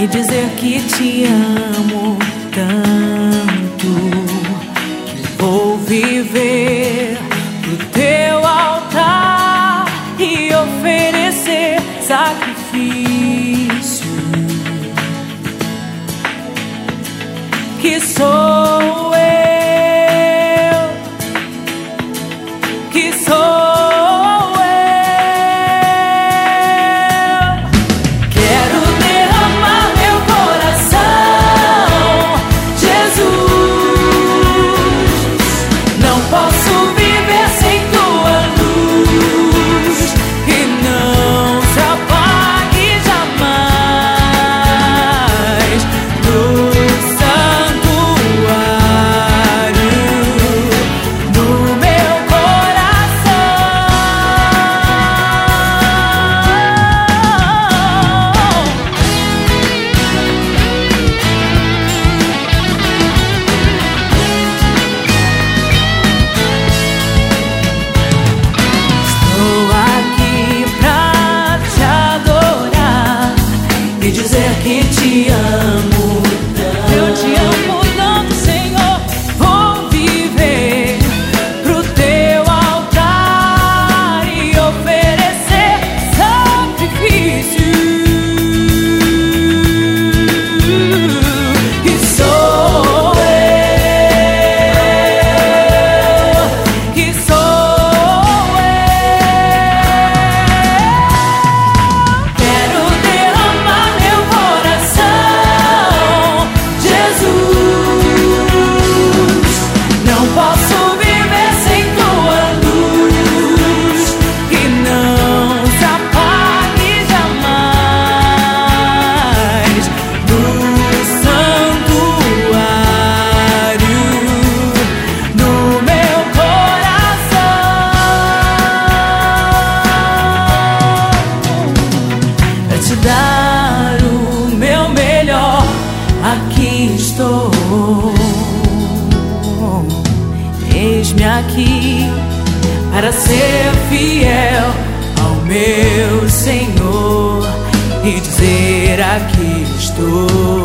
e dizer que te amo tanto, que vou viver pro teu altar e oferecer sacrifício, que sou eu, que sou dizer que te amo tanto. Eu te amo tanto, Senhor. Vou viver pro teu altar e oferecer sacrifício, que sou eu, que sou eu. Quero derramar dar o meu melhor. Aqui estou, eis-me aqui para ser fiel ao meu Senhor e dizer: aqui estou.